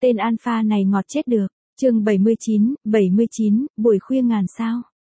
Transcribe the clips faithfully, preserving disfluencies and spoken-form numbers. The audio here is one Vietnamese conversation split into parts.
Tên alpha này ngọt chết được. Chương bảy mươi chín, bảy mươi chín, buổi khuya ngàn sao.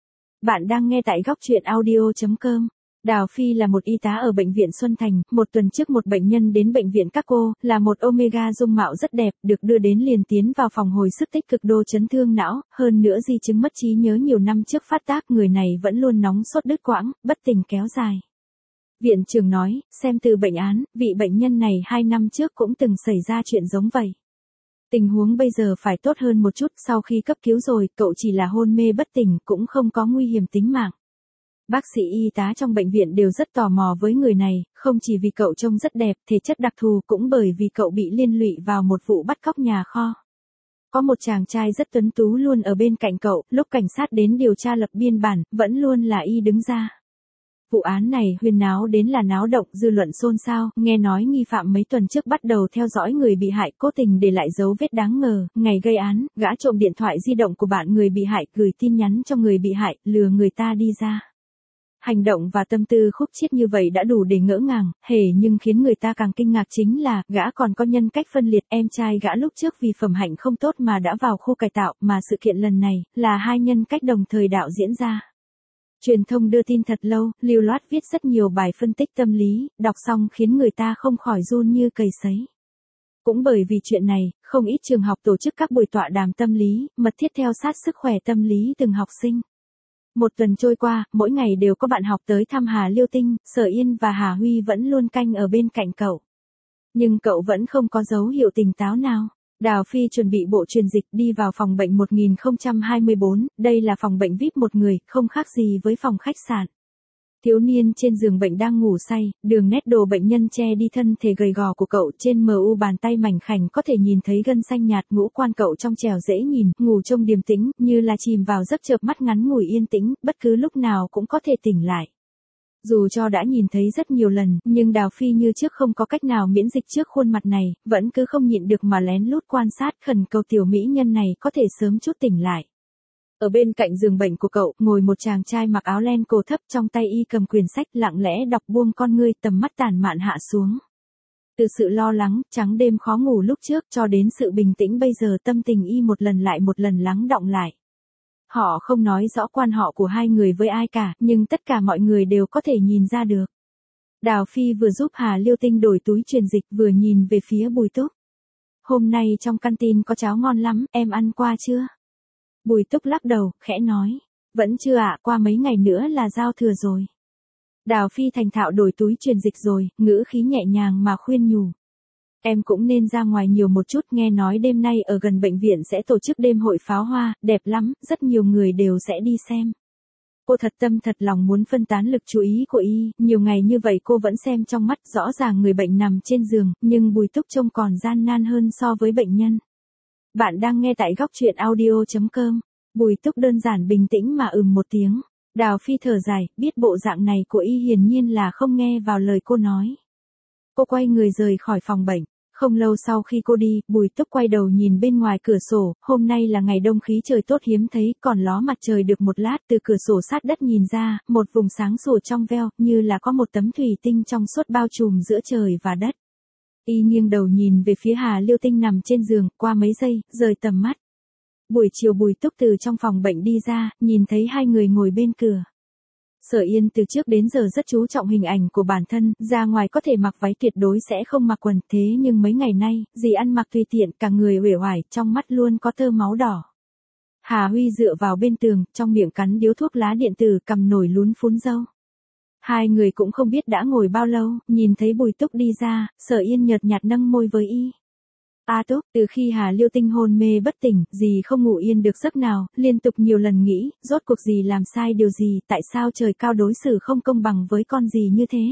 Bạn đang nghe tại góc truyện audio chấm com. Đào Phi là một y tá ở bệnh viện Xuân Thành, một tuần trước một bệnh nhân đến bệnh viện các cô, là một Omega dung mạo rất đẹp, được đưa đến liền tiến vào phòng hồi sức tích cực đô chấn thương não, hơn nữa di chứng mất trí nhớ nhiều năm trước phát tác, người này vẫn luôn nóng sốt đứt quãng, bất tỉnh kéo dài. Viện trưởng nói, xem từ bệnh án, vị bệnh nhân này hai năm trước cũng từng xảy ra chuyện giống vậy. Tình huống bây giờ phải tốt hơn một chút, sau khi cấp cứu rồi, cậu chỉ là hôn mê bất tỉnh, cũng không có nguy hiểm tính mạng. Bác sĩ y tá trong bệnh viện đều rất tò mò với người này, không chỉ vì cậu trông rất đẹp, thể chất đặc thù, cũng bởi vì cậu bị liên lụy vào một vụ bắt cóc nhà kho. Có một chàng trai rất tuấn tú luôn ở bên cạnh cậu, lúc cảnh sát đến điều tra lập biên bản, vẫn luôn là y đứng ra. Vụ án này huyên náo đến là náo động, dư luận xôn xao, nghe nói nghi phạm mấy tuần trước bắt đầu theo dõi người bị hại, cố tình để lại dấu vết đáng ngờ, ngày gây án, gã trộm điện thoại di động của bạn người bị hại, gửi tin nhắn cho người bị hại, lừa người ta đi ra. Hành động và tâm tư khúc chiết như vậy đã đủ để ngỡ ngàng, hề nhưng khiến người ta càng kinh ngạc chính là, gã còn có nhân cách phân liệt, em trai gã lúc trước vì phẩm hạnh không tốt mà đã vào khu cải tạo, mà sự kiện lần này, là hai nhân cách đồng thời đạo diễn ra. Truyền thông đưa tin thật lâu, lưu loát viết rất nhiều bài phân tích tâm lý, đọc xong khiến người ta không khỏi run như cầy sấy. Cũng bởi vì chuyện này, không ít trường học tổ chức các buổi tọa đàm tâm lý, mật thiết theo sát sức khỏe tâm lý từng học sinh. Một tuần trôi qua, mỗi ngày đều có bạn học tới thăm Hà Liêu Tinh, Sở Yên và Hà Huy vẫn luôn canh ở bên cạnh cậu. Nhưng cậu vẫn không có dấu hiệu tỉnh táo nào. Đào Phi chuẩn bị bộ truyền dịch đi vào phòng bệnh một nghìn không trăm hai mươi bốn, đây là phòng bệnh vi ai pi một người, không khác gì với phòng khách sạn. Thiếu niên trên giường bệnh đang ngủ say, đường nét đồ bệnh nhân che đi thân thể gầy gò của cậu, trên mờ u bàn tay mảnh khảnh có thể nhìn thấy gân xanh nhạt, ngũ quan cậu trong trẻo dễ nhìn, ngủ trông điềm tĩnh, như là chìm vào giấc chợp mắt ngắn ngủi yên tĩnh, bất cứ lúc nào cũng có thể tỉnh lại. Dù cho đã nhìn thấy rất nhiều lần, nhưng Đào Phi như trước không có cách nào miễn dịch trước khuôn mặt này, vẫn cứ không nhịn được mà lén lút quan sát, khẩn cầu tiểu mỹ nhân này có thể sớm chút tỉnh lại. Ở bên cạnh giường bệnh của cậu, ngồi một chàng trai mặc áo len cổ thấp, trong tay y cầm quyển sách, lặng lẽ đọc, buông con ngươi, tầm mắt tản mạn hạ xuống. Từ sự lo lắng, trắng đêm khó ngủ lúc trước, cho đến sự bình tĩnh bây giờ, tâm tình y một lần lại một lần lắng đọng lại. Họ không nói rõ quan họ của hai người với ai cả, nhưng tất cả mọi người đều có thể nhìn ra được. Đào Phi vừa giúp Hà Liêu Tinh đổi túi truyền dịch, vừa nhìn về phía Bùi Túc. Hôm nay trong canteen có cháo ngon lắm, em ăn qua chưa? Bùi Túc lắc đầu, khẽ nói. Vẫn chưa ạ, qua mấy ngày nữa là giao thừa rồi. Đào Phi thành thạo đổi túi truyền dịch rồi, ngữ khí nhẹ nhàng mà khuyên nhủ. Em cũng nên ra ngoài nhiều một chút, nghe nói đêm nay ở gần bệnh viện sẽ tổ chức đêm hội pháo hoa, đẹp lắm, rất nhiều người đều sẽ đi xem. Cô thật tâm thật lòng muốn phân tán lực chú ý của y, nhiều ngày như vậy cô vẫn xem trong mắt, rõ ràng người bệnh nằm trên giường, nhưng Bùi Túc trông còn gian nan hơn so với bệnh nhân. Bạn đang nghe tại góc truyện audio chấm com. Bùi Túc đơn giản bình tĩnh mà ừm một tiếng. Đào Phi thở dài, biết bộ dạng này của y hiển nhiên là không nghe vào lời cô nói. Cô quay người rời khỏi phòng bệnh. Không lâu sau khi cô đi, Bùi Túc quay đầu nhìn bên ngoài cửa sổ, hôm nay là ngày đông khí trời tốt hiếm thấy, còn ló mặt trời được một lát, từ cửa sổ sát đất nhìn ra, một vùng sáng sủa trong veo, như là có một tấm thủy tinh trong suốt bao trùm giữa trời và đất. Y nghiêng đầu nhìn về phía Hà Liêu Tinh nằm trên giường, qua mấy giây, rời tầm mắt. Buổi chiều Bùi Túc từ trong phòng bệnh đi ra, nhìn thấy hai người ngồi bên cửa. Sở Yên từ trước đến giờ rất chú trọng hình ảnh của bản thân, ra ngoài có thể mặc váy tuyệt đối sẽ không mặc quần, thế nhưng mấy ngày nay, dì ăn mặc tùy tiện, cả người uể oải, trong mắt luôn có tơ máu đỏ. Hà Huy dựa vào bên tường, trong miệng cắn điếu thuốc lá điện tử, cầm nổi lún phún râu. Hai người cũng không biết đã ngồi bao lâu, nhìn thấy Bùi Túc đi ra, Sở Yên nhợt nhạt nâng môi với y. A Túc, từ khi Hà Liêu Tinh hôn mê bất tỉnh, dì không ngủ yên được giấc nào, liên tục nhiều lần nghĩ, rốt cuộc dì làm sai điều gì, tại sao trời cao đối xử không công bằng với con dì như thế.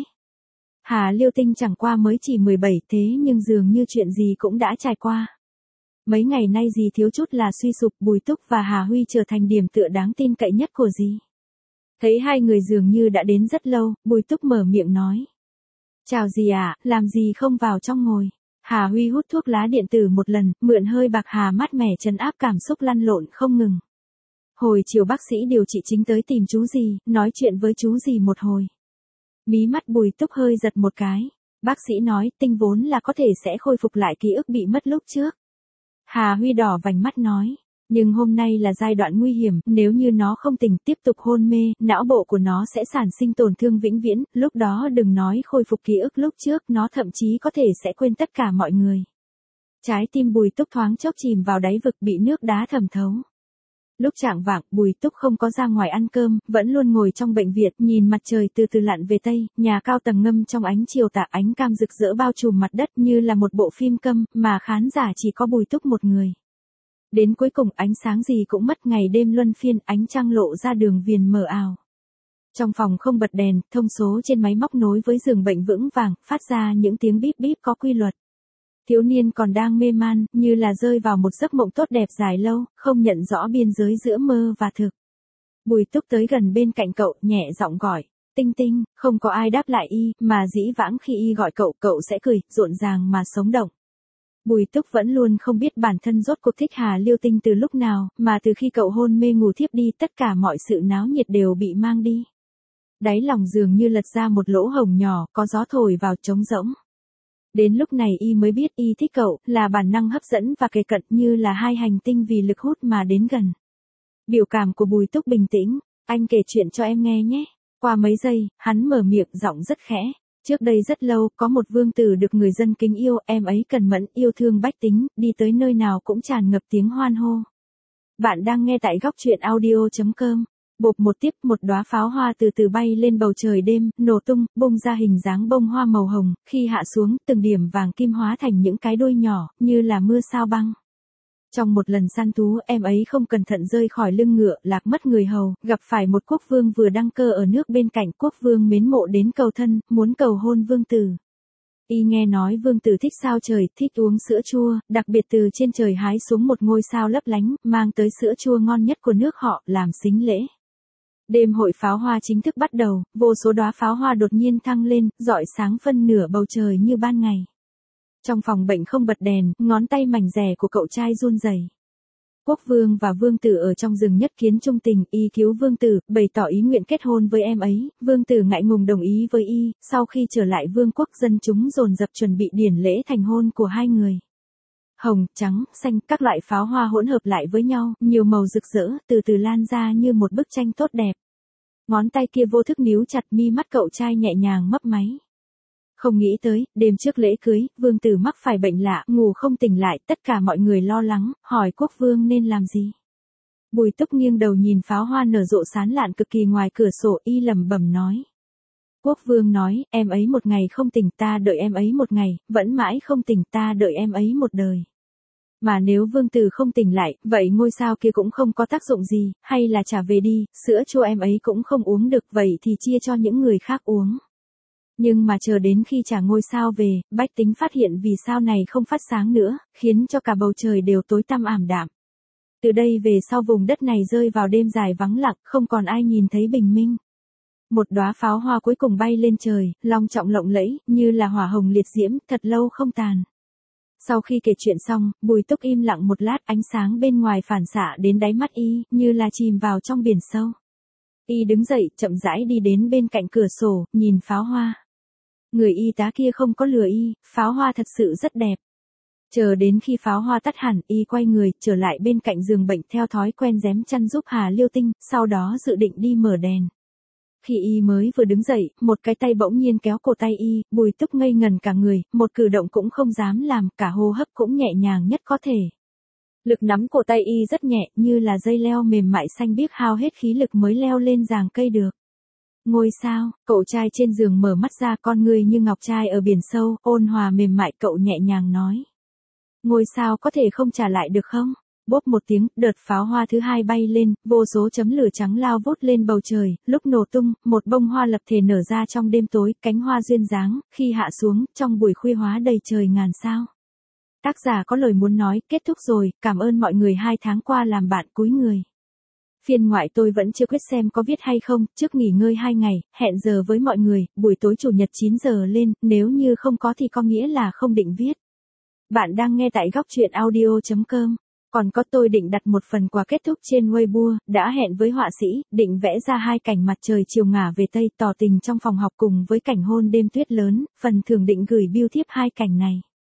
Hà Liêu Tinh chẳng qua mới chỉ mười bảy, thế nhưng dường như chuyện gì cũng đã trải qua. Mấy ngày nay dì thiếu chút là suy sụp, Bùi Túc và Hà Huy trở thành điểm tựa đáng tin cậy nhất của dì. Thấy hai người dường như đã đến rất lâu, Bùi Túc mở miệng nói. Chào dì ạ, à, làm gì không vào trong ngồi. Hà Huy hút thuốc lá điện tử một lần, mượn hơi bạc hà mát mẻ trấn áp cảm xúc lăn lộn không ngừng. Hồi chiều bác sĩ điều trị chính tới tìm chú dì, nói chuyện với chú dì một hồi. Mí mắt Bùi Túc hơi giật một cái. Bác sĩ nói, Tinh vốn là có thể sẽ khôi phục lại ký ức bị mất lúc trước. Hà Huy đỏ vành mắt nói. Nhưng hôm nay là giai đoạn nguy hiểm, nếu như nó không tỉnh tiếp tục hôn mê, não bộ của nó sẽ sản sinh tổn thương vĩnh viễn, lúc đó đừng nói khôi phục ký ức lúc trước, nó thậm chí có thể sẽ quên tất cả mọi người. Trái tim Bùi Túc thoáng chốc chìm vào đáy vực bị nước đá thẩm thấu. Lúc chạng vạng, Bùi Túc không có ra ngoài ăn cơm, vẫn luôn ngồi trong bệnh viện, nhìn mặt trời từ từ lặn về tây, nhà cao tầng ngâm trong ánh chiều tà, ánh cam rực rỡ bao trùm mặt đất như là một bộ phim câm, mà khán giả chỉ có Bùi Túc một người. Đến cuối cùng ánh sáng gì cũng mất, ngày đêm luân phiên, ánh trăng lộ ra đường viền mờ ảo. Trong phòng không bật đèn, thông số trên máy móc nối với giường bệnh vững vàng, phát ra những tiếng bíp bíp có quy luật. Thiếu niên còn đang mê man, như là rơi vào một giấc mộng tốt đẹp dài lâu, không nhận rõ biên giới giữa mơ và thực. Bùi Túc tới gần bên cạnh cậu, nhẹ giọng gọi, Tinh Tinh, không có ai đáp lại y, mà dĩ vãng khi y gọi cậu, cậu sẽ cười, rộn ràng mà sống động. Bùi Túc vẫn luôn không biết bản thân rốt cuộc thích Hà Liêu Tinh từ lúc nào, mà từ khi cậu hôn mê ngủ thiếp đi, tất cả mọi sự náo nhiệt đều bị mang đi. Đáy lòng dường như lật ra một lỗ hổng nhỏ, có gió thổi vào trống rỗng. Đến lúc này y mới biết y thích cậu, là bản năng hấp dẫn và kề cận, như là hai hành tinh vì lực hút mà đến gần. Biểu cảm của Bùi Túc bình tĩnh, anh kể chuyện cho em nghe nhé. Qua mấy giây, hắn mở miệng, giọng rất khẽ. Trước đây rất lâu, có một vương tử được người dân kính yêu, em ấy cần mẫn, yêu thương bách tính, đi tới nơi nào cũng tràn ngập tiếng hoan hô. Bạn đang nghe tại góc truyện audio chấm com. Bộp một tiếp, một đóa pháo hoa từ từ bay lên bầu trời đêm, nổ tung, bung ra hình dáng bông hoa màu hồng, khi hạ xuống, từng điểm vàng kim hóa thành những cái đuôi nhỏ, như là mưa sao băng. Trong một lần săn thú, em ấy không cẩn thận rơi khỏi lưng ngựa, lạc mất người hầu, gặp phải một quốc vương vừa đăng cơ ở nước bên cạnh, quốc vương mến mộ đến cầu thân, muốn cầu hôn vương tử. Y nghe nói vương tử thích sao trời, thích uống sữa chua, đặc biệt từ trên trời hái xuống một ngôi sao lấp lánh, mang tới sữa chua ngon nhất của nước họ, làm sính lễ. Đêm hội pháo hoa chính thức bắt đầu, vô số đóa pháo hoa đột nhiên thăng lên, rọi sáng phân nửa bầu trời như ban ngày. Trong phòng bệnh không bật đèn, ngón tay mảnh rẻ của cậu trai run rẩy. Quốc vương và vương tử ở trong rừng nhất kiến trung tình, y cứu vương tử, bày tỏ ý nguyện kết hôn với em ấy, vương tử ngại ngùng đồng ý với y, sau khi trở lại vương quốc dân chúng dồn dập chuẩn bị điển lễ thành hôn của hai người. Hồng, trắng, xanh, các loại pháo hoa hỗn hợp lại với nhau, nhiều màu rực rỡ, từ từ lan ra như một bức tranh tốt đẹp. Ngón tay kia vô thức níu chặt, mi mắt cậu trai nhẹ nhàng mấp máy. Không nghĩ tới, đêm trước lễ cưới, vương tử mắc phải bệnh lạ, ngủ không tỉnh lại, tất cả mọi người lo lắng, hỏi quốc vương nên làm gì. Bùi Túc nghiêng đầu nhìn pháo hoa nở rộ sán lạn cực kỳ ngoài cửa sổ, y lẩm bẩm nói. Quốc vương nói, em ấy một ngày không tỉnh, ta đợi em ấy một ngày, vẫn mãi không tỉnh, ta đợi em ấy một đời. Mà nếu vương tử không tỉnh lại, vậy ngôi sao kia cũng không có tác dụng gì, hay là trả về đi, sữa chua em ấy cũng không uống được, vậy thì chia cho những người khác uống. Nhưng mà chờ đến khi trả ngôi sao về, bách tính phát hiện vì sao này không phát sáng nữa, khiến cho cả bầu trời đều tối tăm ảm đạm. Từ đây về sau vùng đất này rơi vào đêm dài vắng lặng, không còn ai nhìn thấy bình minh. Một đóa pháo hoa cuối cùng bay lên trời, long trọng lộng lẫy, như là hỏa hồng liệt diễm, thật lâu không tàn. Sau khi kể chuyện xong, Bùi Túc im lặng một lát, ánh sáng bên ngoài phản xạ đến đáy mắt y, như là chìm vào trong biển sâu. Y đứng dậy, chậm rãi đi đến bên cạnh cửa sổ, nhìn pháo hoa. Người y tá kia không có lừa y, pháo hoa thật sự rất đẹp. Chờ đến khi pháo hoa tắt hẳn, y quay người, trở lại bên cạnh giường bệnh theo thói quen rém chăn giúp Hà Liêu Tinh, sau đó dự định đi mở đèn. Khi y mới vừa đứng dậy, một cái tay bỗng nhiên kéo cổ tay y, Bùi Túc ngây ngần cả người, một cử động cũng không dám làm, cả hô hấp cũng nhẹ nhàng nhất có thể. Lực nắm cổ tay y rất nhẹ, như là dây leo mềm mại xanh biếc, hao hết khí lực mới leo lên giàng cây được. Ngôi sao, cậu trai trên giường mở mắt ra, con người như ngọc trai ở biển sâu, ôn hòa mềm mại, cậu nhẹ nhàng nói. Ngôi sao có thể không trả lại được không? Bốp một tiếng, đợt pháo hoa thứ hai bay lên, vô số chấm lửa trắng lao vút lên bầu trời, lúc nổ tung, một bông hoa lập thể nở ra trong đêm tối, cánh hoa duyên dáng, khi hạ xuống, trong buổi khuya hóa đầy trời ngàn sao. Tác giả có lời muốn nói, kết thúc rồi, cảm ơn mọi người hai tháng qua làm bạn cúi người. Phiên ngoại tôi vẫn chưa quyết xem có viết hay không, trước nghỉ ngơi hai ngày, hẹn giờ với mọi người, buổi tối chủ nhật chín giờ lên, nếu như không có thì có nghĩa là không định viết. Bạn đang nghe tại góc truyện audio chấm com. Còn có tôi định đặt một phần quà kết thúc trên Weibo, đã hẹn với họa sĩ, định vẽ ra hai cảnh mặt trời chiều ngả về Tây tỏ tình trong phòng học cùng với cảnh hôn đêm tuyết lớn, phần thưởng định gửi bưu thiếp hai cảnh này.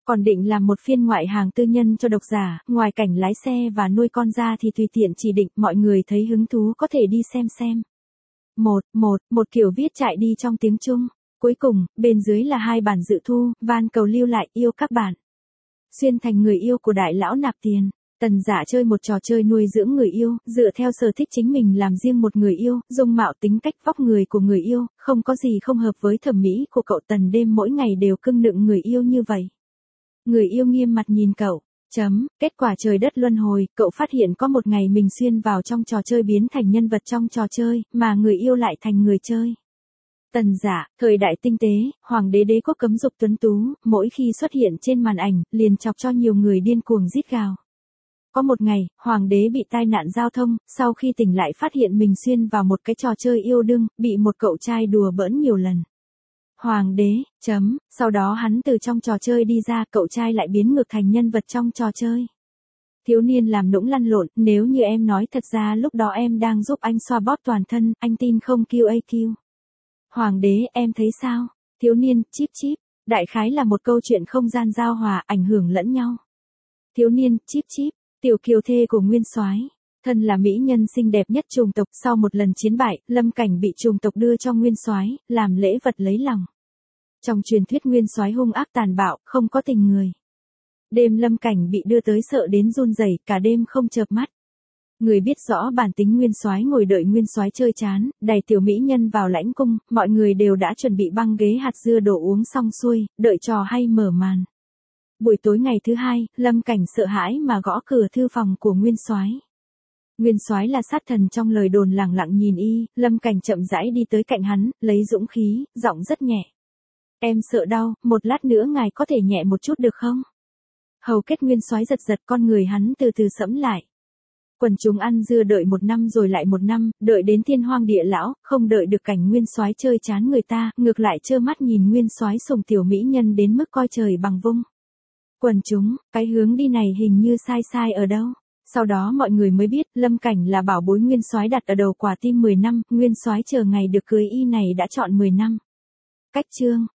Còn định làm một phiên ngoại hàng tư nhân cho độc giả, ngoài cảnh lái xe và nuôi con ra thì tùy tiện chỉ định mọi người thấy hứng thú có thể đi xem xem. Một, một, một kiểu viết chạy đi trong tiếng Trung. Cuối cùng, bên dưới là hai bản dự thu, van cầu lưu lại yêu các bạn. Xuyên thành người yêu của đại lão nạp tiền. Tần Dạ chơi một trò chơi nuôi dưỡng người yêu, dựa theo sở thích chính mình làm riêng một người yêu, dung mạo tính cách vóc người của người yêu, không có gì không hợp với thẩm mỹ của cậu. Tần đêm mỗi ngày đều cưng nựng người yêu như vậy. Người yêu nghiêm mặt nhìn cậu. Chấm, kết quả trời đất luân hồi, cậu phát hiện có một ngày mình xuyên vào trong trò chơi biến thành nhân vật trong trò chơi, mà người yêu lại thành người chơi. Tần Dạ, thời đại tinh tế, hoàng đế đế quốc cấm dục tuấn tú, mỗi khi xuất hiện trên màn ảnh, liền chọc cho nhiều người điên cuồng rít gào. Có một ngày, hoàng đế bị tai nạn giao thông, sau khi tỉnh lại phát hiện mình xuyên vào một cái trò chơi yêu đương, bị một cậu trai đùa bỡn nhiều lần. Hoàng đế, chấm, sau đó hắn từ trong trò chơi đi ra, cậu trai lại biến ngược thành nhân vật trong trò chơi. Thiếu niên làm nũng lăn lộn, nếu như em nói thật ra lúc đó em đang giúp anh xoa bóp toàn thân, anh tin không quy a quy. Hoàng đế, em thấy sao? Thiếu niên, chíp chíp, đại khái là một câu chuyện không gian giao hòa, ảnh hưởng lẫn nhau. Thiếu niên, chíp chíp, tiểu kiều thê của nguyên soái, thân là mỹ nhân xinh đẹp nhất chủng tộc, sau một lần chiến bại, Lâm Cảnh bị chủng tộc đưa cho nguyên soái, làm lễ vật lấy lòng. Trong truyền thuyết nguyên soái hung ác tàn bạo, không có tình người. Đêm Lâm Cảnh bị đưa tới sợ đến run rẩy, cả đêm không chợp mắt. Người biết rõ bản tính nguyên soái ngồi đợi nguyên soái chơi chán, đẩy tiểu mỹ nhân vào lãnh cung, mọi người đều đã chuẩn bị băng ghế hạt dưa đồ uống xong xuôi, đợi trò hay mở màn. Buổi tối ngày thứ hai, Lâm Cảnh sợ hãi mà gõ cửa thư phòng của nguyên soái. Nguyên soái là sát thần trong lời đồn, lẳng lặng nhìn y, Lâm Cảnh chậm rãi đi tới cạnh hắn, lấy dũng khí, giọng rất nhẹ. Em sợ đau, một lát nữa ngài có thể nhẹ một chút được không? Hầu kết nguyên soái giật giật, con người hắn từ từ sẫm lại. Quần chúng ăn dưa đợi một năm rồi lại một năm, đợi đến thiên hoang địa lão, không đợi được cảnh nguyên soái chơi chán người ta, ngược lại trơ mắt nhìn nguyên soái sủng tiểu mỹ nhân đến mức coi trời bằng vung. Quần chúng, cái hướng đi này hình như sai sai ở đâu? Sau đó mọi người mới biết, Lâm Cảnh là bảo bối nguyên soái đặt ở đầu quả tim mười năm, nguyên soái chờ ngày được cưới y này đã chọn mười năm. Cách chương